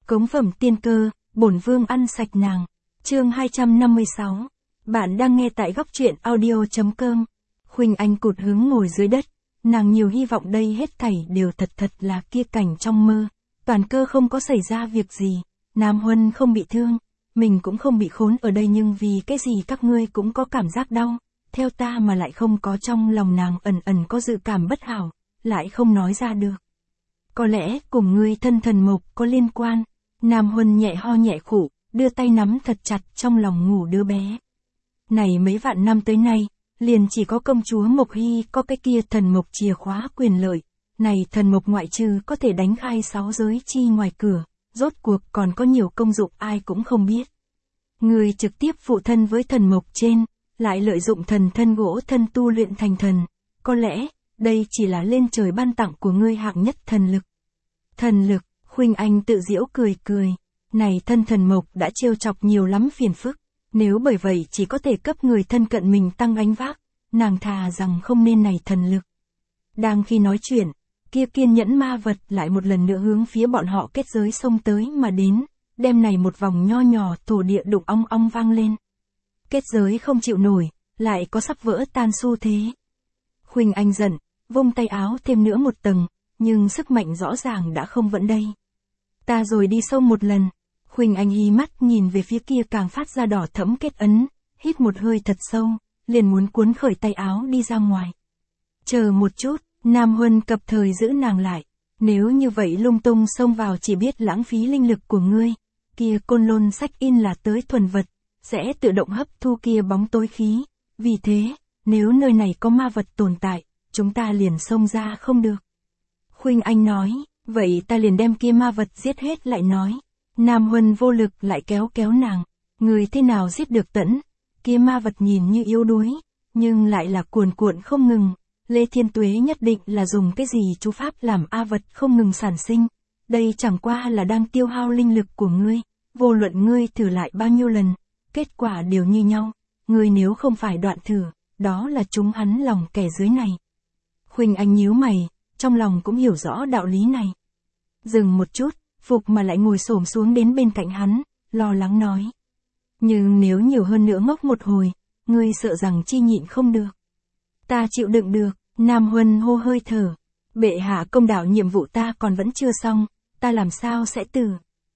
Cống phẩm tiên cơ, bổn vương ăn sạch nàng. Chương 256. Bạn đang nghe tại góc truyện audio.com. Khuynh Anh cụt hứng ngồi dưới đất, nàng nhiều hy vọng đây hết thảy đều thật là kia cảnh trong mơ. Toàn cơ không có xảy ra việc gì, Nam Huân không bị thương, mình cũng không bị khốn ở đây, nhưng vì cái gì các ngươi cũng có cảm giác đau, theo ta mà lại không có. Trong lòng nàng ẩn có dự cảm bất hảo, lại không nói ra được. Có lẽ cùng ngươi thân thần mộc có liên quan. Nam Huân nhẹ ho nhẹ khụ, đưa tay nắm thật chặt trong lòng ngủ đứa bé. Này mấy vạn năm tới nay, liền chỉ có công chúa Mộc Hy có cái kia thần mộc chìa khóa quyền lợi. Này thần mộc ngoại trừ có thể đánh khai 6 giới chi ngoài cửa, rốt cuộc còn có nhiều công dụng ai cũng không biết. Người trực tiếp phụ thân với thần mộc trên, lại lợi dụng thần thân gỗ thân tu luyện thành thần. Có lẽ, đây chỉ là lên trời ban tặng của ngươi hạng nhất thần lực. Thần lực, Khuynh Anh tự giễu cười. Này thân thần mộc đã trêu chọc nhiều lắm phiền phức. Nếu bởi vậy chỉ có thể cấp người thân cận mình tăng gánh vác, nàng thà rằng không nên này thần lực. Đang khi nói chuyện, kia kiên nhẫn ma vật lại một lần nữa hướng phía bọn họ kết giới xông tới mà đến, đem này một vòng nho nhỏ thổ địa đụng ong ong vang lên. Kết giới không chịu nổi, lại có sắp vỡ tan xu thế. Khuynh Anh giận, vung tay áo thêm nữa một tầng, nhưng sức mạnh rõ ràng đã không vẫn đây. Ta rồi đi sâu một lần. Khuynh Anh hí mắt nhìn về phía kia càng phát ra đỏ thẫm kết ấn, hít một hơi thật sâu, liền muốn cuốn khởi tay áo đi ra ngoài. Chờ một chút, Nam Huân cập thời giữ nàng lại. Nếu như vậy lung tung xông vào chỉ biết lãng phí linh lực của ngươi. Kia côn lôn sách in là tới thuần vật, sẽ tự động hấp thu kia bóng tối khí. Vì thế, nếu nơi này có ma vật tồn tại, chúng ta liền xông ra không được. Khuynh Anh nói, vậy ta liền đem kia ma vật giết hết lại nói. Nam Huân vô lực lại kéo nàng. Người thế nào giết được tẫn? Kia ma vật nhìn như yếu đuối, nhưng lại là cuồn cuộn không ngừng. Lê Thiên Tuế nhất định là dùng cái gì chú pháp làm a vật không ngừng sản sinh. Đây chẳng qua là đang tiêu hao linh lực của ngươi. Vô luận ngươi thử lại bao nhiêu lần, kết quả đều như nhau. Ngươi nếu không phải đoạn thử, đó là chúng hắn lòng kẻ dưới này. Khuynh Anh nhíu mày, trong lòng cũng hiểu rõ đạo lý này. Dừng một chút, Phục mà lại ngồi xổm xuống đến bên cạnh hắn, lo lắng nói. Nhưng nếu nhiều hơn nữa ngốc một hồi, ngươi sợ rằng chi nhịn không được. Ta chịu đựng được. Nam Huân hô hơi thở. Bệ hạ công đạo nhiệm vụ ta còn vẫn chưa xong, ta làm sao sẽ từ.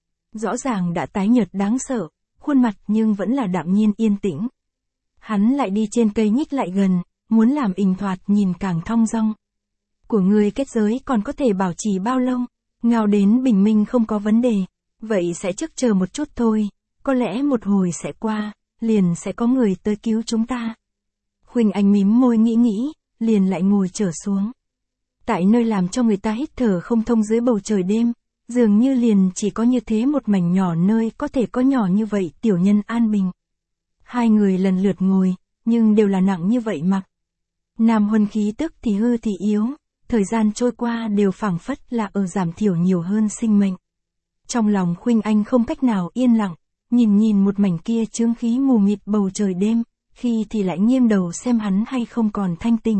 Rõ ràng đã tái nhợt đáng sợ, khuôn mặt nhưng vẫn là đạm nhiên yên tĩnh. Hắn lại đi trên cây nhích lại gần, muốn làm ình thoạt nhìn càng thong dong. Của ngươi kết giới còn có thể bảo trì bao lâu? Ngao đến bình minh không có vấn đề, vậy sẽ trước chờ một chút thôi, có lẽ một hồi sẽ qua, liền sẽ có người tới cứu chúng ta. Khuynh Anh mím môi nghĩ, liền lại ngồi trở xuống. Tại nơi làm cho người ta hít thở không thông dưới bầu trời đêm, dường như liền chỉ có như thế một mảnh nhỏ nơi có thể có nhỏ như vậy tiểu nhân an bình. Hai người lần lượt ngồi, nhưng đều là nặng như vậy mặc. Nam Huân khí tức thì hư thì yếu. Thời gian trôi qua đều phảng phất là ở giảm thiểu nhiều hơn sinh mệnh. Trong lòng Khuynh Anh không cách nào yên lặng, nhìn một mảnh kia chướng khí mù mịt bầu trời đêm, khi thì lại nghiêng đầu xem hắn hay không còn thanh tình.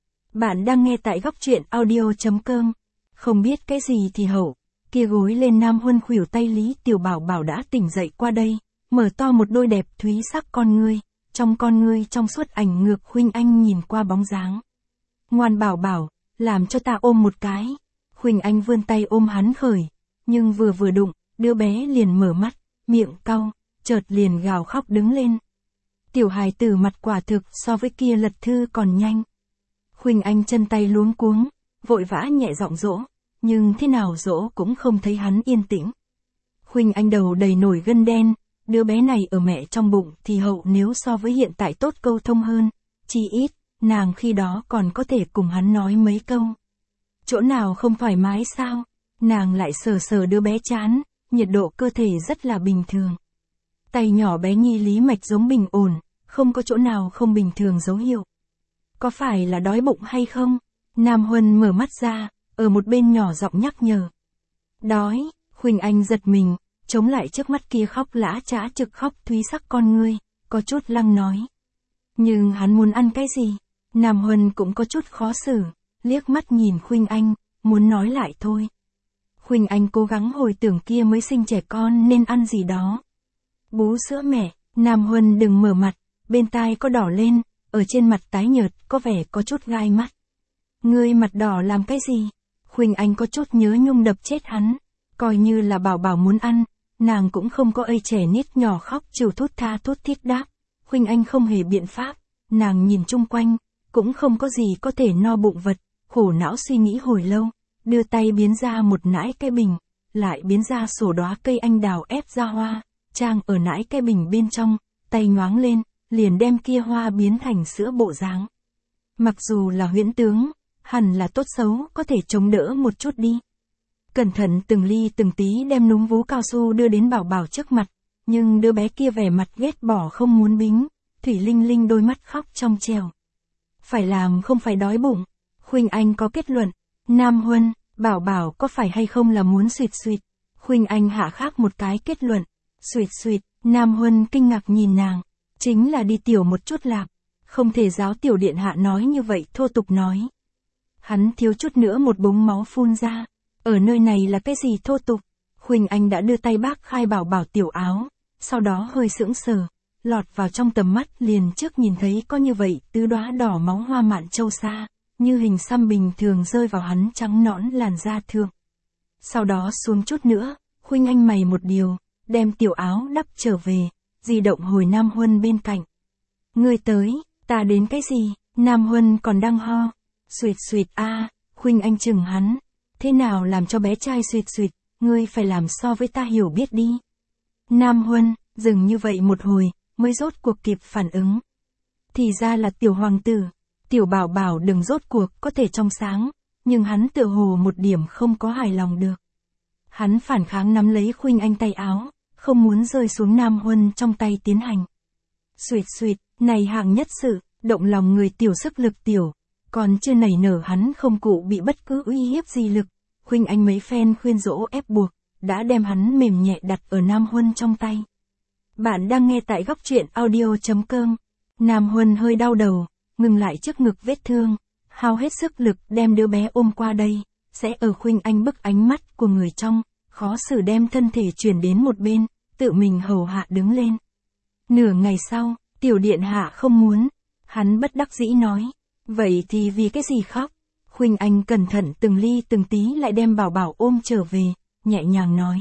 Bạn đang nghe tại góc truyện audio.com. Không biết cái gì thì hậu, kia gối lên Nam Huân khuỷu tay Lý Tiểu Bảo Bảo đã tỉnh dậy qua đây, mở to một đôi đẹp thúy sắc con ngươi, trong con ngươi trong suốt ảnh ngược Khuynh Anh nhìn qua bóng dáng. Ngoan Bảo Bảo, làm cho ta ôm một cái. Khuynh Anh vươn tay ôm hắn khởi, nhưng vừa đụng, đứa bé liền mở mắt, miệng cau, chợt liền gào khóc đứng lên. Tiểu hài tử mặt quả thực so với kia lật thư còn nhanh. Khuynh Anh chân tay luống cuống, vội vã nhẹ giọng dỗ, nhưng thế nào dỗ cũng không thấy hắn yên tĩnh. Khuynh Anh đầu đầy nổi gân đen, đứa bé này ở mẹ trong bụng thì hậu nếu so với hiện tại tốt câu thông hơn, chi ít. Nàng khi đó còn có thể cùng hắn nói mấy câu. Chỗ nào không thoải mái sao? Nàng lại sờ đứa bé chán, nhiệt độ cơ thể rất là bình thường. Tay nhỏ bé nhi lý mạch giống bình ổn, không có chỗ nào không bình thường dấu hiệu. Có phải là đói bụng hay không? Nam Huân mở mắt ra, ở một bên nhỏ giọng nhắc nhở. Đói. Khuynh Anh giật mình, chống lại trước mắt kia khóc lã chã trực khóc thúy sắc con ngươi, có chút lăng nói. Nhưng hắn muốn ăn cái gì? Nam Huân cũng có chút khó xử, liếc mắt nhìn Khuynh Anh, muốn nói lại thôi. Khuynh Anh cố gắng hồi tưởng kia mới sinh trẻ con nên ăn gì đó. Bú sữa mẹ, Nam Huân đừng mở mặt, bên tai có đỏ lên, ở trên mặt tái nhợt có vẻ có chút gai mắt. Ngươi mặt đỏ làm cái gì? Khuynh Anh có chút nhớ nhung đập chết hắn, coi như là Bảo Bảo muốn ăn, nàng cũng không có ây trẻ nít nhỏ khóc chịu thút tha thút thít đáp. Khuynh Anh không hề biện pháp, nàng nhìn chung quanh, cũng không có gì có thể no bụng vật, khổ não suy nghĩ hồi lâu, đưa tay biến ra một nãi cái bình, lại biến ra sổ đóa cây anh đào ép ra hoa, trang ở nãi cái bình bên trong, tay nhoáng lên, liền đem kia hoa biến thành sữa bộ dáng. Mặc dù là huyễn tướng, hẳn là tốt xấu có thể chống đỡ một chút đi. Cẩn thận từng ly từng tí đem núm vú cao su đưa đến Bảo Bảo trước mặt, nhưng đứa bé kia vẻ mặt ghét bỏ không muốn bính, Thủy Linh Linh đôi mắt khóc trong trèo. Phải làm không phải đói bụng. Khuynh Anh có kết luận. Nam Huân, Bảo Bảo có phải hay không là muốn suyệt suyệt. Khuynh Anh hạ khác một cái kết luận. Suyệt suyệt, Nam Huân kinh ngạc nhìn nàng. Chính là đi tiểu một chút lạc. Không thể giáo tiểu điện hạ nói như vậy thô tục nói. Hắn thiếu chút nữa một búng máu phun ra. Ở nơi này là cái gì thô tục? Khuynh Anh đã đưa tay bác khai Bảo Bảo tiểu áo. Sau đó hơi sững sờ. Lọt vào trong tầm mắt liền trước nhìn thấy có như vậy tứ đóa đỏ máu hoa mạn châu sa, như hình xăm bình thường rơi vào hắn trắng nõn làn da thượng. Sau đó xuống chút nữa, Khuynh Anh mày một điều, đem tiểu áo đắp trở về, di động hồi Nam Huân bên cạnh. Ngươi tới, ta đến cái gì? Nam Huân còn đang ho. Suyệt suyệt a, Khuynh Anh chừng hắn. Thế nào làm cho bé trai suyệt suyệt, ngươi phải làm so với ta hiểu biết đi. Nam Huân, dừng như vậy một hồi, mới rốt cuộc kịp phản ứng. Thì ra là tiểu hoàng tử, tiểu Bảo Bảo đừng rốt cuộc có thể trong sáng, nhưng hắn tựa hồ một điểm không có hài lòng được. Hắn phản kháng nắm lấy Khuynh Anh tay áo, không muốn rơi xuống Nam Huân trong tay tiến hành. Suyệt suyệt, này hạng nhất sự, động lòng người tiểu sức lực tiểu, còn chưa nảy nở hắn không cụ bị bất cứ uy hiếp gì lực. Khuynh Anh mấy phen khuyên dỗ ép buộc, đã đem hắn mềm nhẹ đặt ở Nam Huân trong tay. Bạn đang nghe tại góc truyện audio.com. Nam Huân hơi đau đầu, ngừng lại trước ngực vết thương, hao hết sức lực đem đứa bé ôm qua đây, sẽ ở Khuynh Anh bức ánh mắt của người trong, khó xử đem thân thể chuyển đến một bên, tự mình hầu hạ đứng lên. Nửa ngày sau, tiểu điện hạ không muốn, hắn bất đắc dĩ nói, vậy thì vì cái gì khóc? Khuynh Anh cẩn thận từng ly từng tí lại đem Bảo Bảo ôm trở về, nhẹ nhàng nói.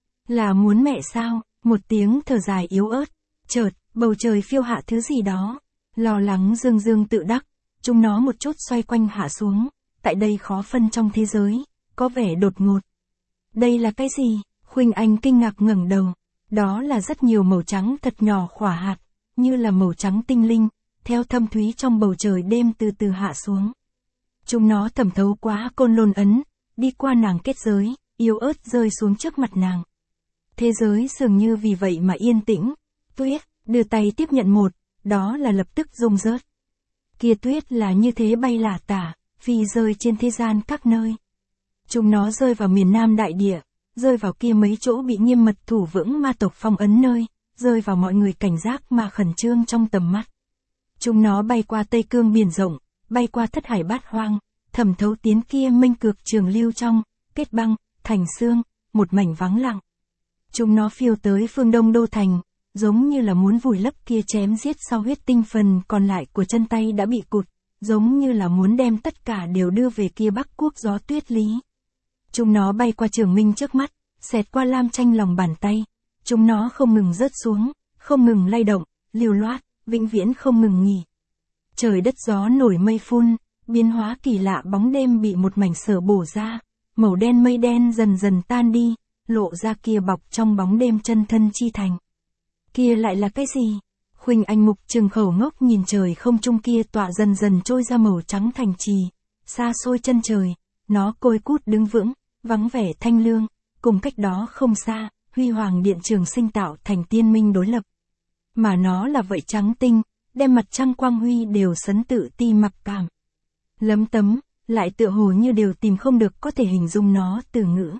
Là muốn mẹ sao? Một tiếng thở dài yếu ớt, chợt, bầu trời phiêu hạ thứ gì đó, lo lắng dương dương tự đắc, chúng nó một chút xoay quanh hạ xuống, tại đây khó phân trong thế giới, có vẻ đột ngột. Đây là cái gì? Khuynh Anh kinh ngạc ngẩng đầu, đó là rất nhiều màu trắng thật nhỏ khỏa hạt, như là màu trắng tinh linh, theo thâm thúy trong bầu trời đêm từ từ hạ xuống. Chúng nó thẩm thấu quá côn lôn ấn, đi qua nàng kết giới, yếu ớt rơi xuống trước mặt nàng. Thế giới dường như vì vậy mà yên tĩnh. Tuyết, đưa tay tiếp nhận một, đó là lập tức rung rớt. Kia tuyết là như thế bay lả tả, phi rơi trên thế gian các nơi. Chúng nó rơi vào miền Nam đại địa, rơi vào kia mấy chỗ bị nghiêm mật thủ vững ma tộc phong ấn nơi, rơi vào mọi người cảnh giác mà khẩn trương trong tầm mắt. Chúng nó bay qua Tây Cương biển rộng, bay qua thất hải bát hoang, thẩm thấu tiến kia mênh cược trường lưu trong, kết băng, thành xương, một mảnh vắng lặng. Chúng nó phiêu tới phương Đông Đô Thành, giống như là muốn vùi lấp kia chém giết sau huyết tinh phần còn lại của chân tay đã bị cụt, giống như là muốn đem tất cả đều đưa về kia Bắc Quốc gió tuyết lý. Chúng nó bay qua Trường Minh trước mắt, xẹt qua lam tranh lòng bàn tay, chúng nó không ngừng rớt xuống, không ngừng lay động, lưu loát, vĩnh viễn không ngừng nghỉ. Trời đất gió nổi mây phun, biến hóa kỳ lạ bóng đêm bị một mảnh sở bổ ra, màu đen mây đen dần dần tan đi, lộ ra kia bọc trong bóng đêm chân thân chi thành. Kia lại là cái gì? Khuynh Anh mục trừng khẩu ngốc nhìn trời không trung kia tọa dần dần trôi ra màu trắng thành trì, xa xôi chân trời, nó côi cút đứng vững, vắng vẻ thanh lương, cùng cách đó không xa, huy hoàng điện Trường Sinh tạo thành tiên minh đối lập. Mà nó là vậy trắng tinh, đem mặt trăng quang huy đều sấn tự ti mặc cảm. Lấm tấm, lại tựa hồ như đều tìm không được có thể hình dung nó từ ngữ.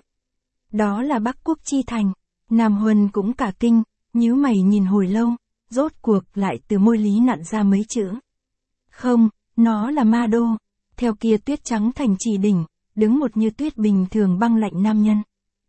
Đó là Bắc Quốc chi thành. Nam Huân cũng cả kinh, nhíu mày nhìn hồi lâu, rốt cuộc lại từ môi lý nặn ra mấy chữ. Không, nó là Ma Đô. Theo kia tuyết trắng thành trì đỉnh, đứng một như tuyết bình thường băng lạnh nam nhân.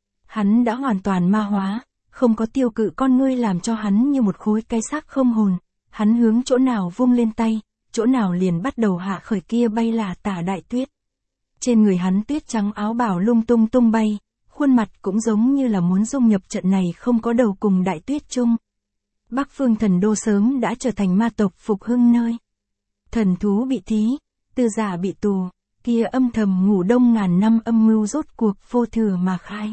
Hắn đã hoàn toàn ma hóa, không có tiêu cự con ngươi làm cho hắn như một khối cái xác không hồn, hắn hướng chỗ nào vung lên tay, chỗ nào liền bắt đầu hạ khởi kia bay là tả đại tuyết. Trên người hắn tuyết trắng áo bào lung tung tung bay, khuôn mặt cũng giống như là muốn dung nhập trận này không có đầu cùng đại tuyết chung. Bắc phương thần đô sớm đã trở thành ma tộc phục hưng nơi. Thần thú bị thí, tư giả bị tù, kia âm thầm ngủ đông ngàn năm âm mưu rốt cuộc vô thừa mà khai.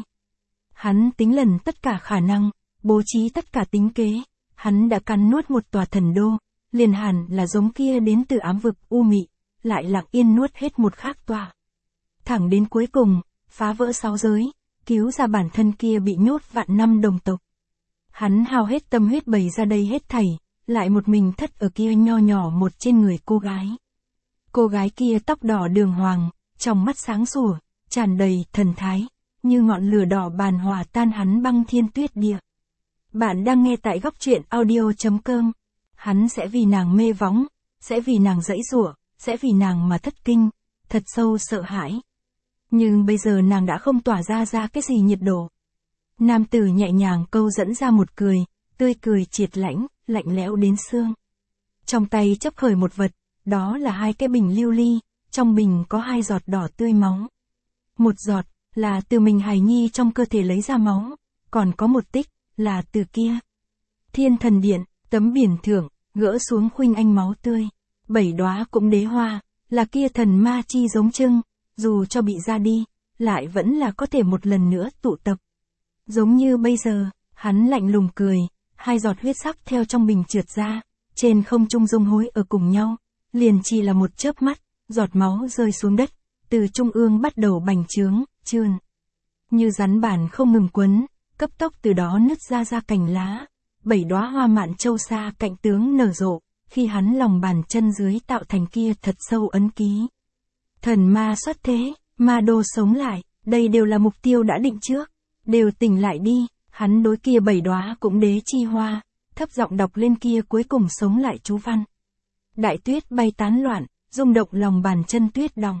Hắn tính lần tất cả khả năng, bố trí tất cả tính kế, hắn đã cắn nuốt một tòa thần đô, liền hẳn là giống kia đến từ ám vực u mị, lại lặng yên nuốt hết một khác tòa. Thẳng đến cuối cùng, phá vỡ 6 giới, cứu ra bản thân kia bị nhốt vạn năm đồng tộc. Hắn hao hết tâm huyết bày ra đây hết thảy, lại một mình thất ở kia nho nhỏ một trên người cô gái. Cô gái kia tóc đỏ đường hoàng, trong mắt sáng sủa, tràn đầy thần thái, như ngọn lửa đỏ bàn hòa tan hắn băng thiên tuyết địa. Bạn đang nghe tại góc truyện audio.com. Hắn sẽ vì nàng mê võng, sẽ vì nàng giãy giụa, sẽ vì nàng mà thất kinh, thật sâu sợ hãi. Nhưng bây giờ nàng đã không tỏa ra cái gì nhiệt độ. Nam tử nhẹ nhàng câu dẫn ra một cười, tươi cười triệt lãnh, lạnh lẽo đến xương. Trong tay chấp khởi một vật, đó là 2 cái bình lưu ly, trong bình có 2 giọt đỏ tươi máu. Một giọt, là từ mình hài nhi trong cơ thể lấy ra máu, còn có một tích, là từ kia. Thiên thần điện, tấm biển thưởng, gỡ xuống khuynh anh máu tươi. 7 đóa cũng đế hoa, là kia thần ma chi giống trưng, dù cho bị ra đi, lại vẫn là có thể một lần nữa tụ tập. Giống như bây giờ, hắn lạnh lùng cười, 2 giọt huyết sắc theo trong bình trượt ra, trên không trung dung hối ở cùng nhau, liền chỉ là một chớp mắt, giọt máu rơi xuống đất, từ trung ương bắt đầu bành trướng, trườn. Như rắn bản không ngừng quấn, cấp tốc từ đó nứt ra cành lá, 7 đóa hoa mạn châu sa cạnh tướng nở rộ, khi hắn lòng bàn chân dưới tạo thành kia thật sâu ấn ký. Thần ma xuất thế, ma đô sống lại, đây đều là mục tiêu đã định trước, đều tỉnh lại đi, hắn đối kia 7 đóa cũng đế chi hoa, thấp giọng đọc lên kia cuối cùng sống lại chú văn. Đại tuyết bay tán loạn, rung động lòng bàn chân tuyết đọng.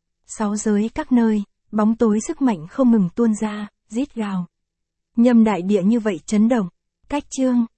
6 giới các nơi, bóng tối sức mạnh không ngừng tuôn ra, rít gào. Nhâm đại địa như vậy chấn động. Cách chương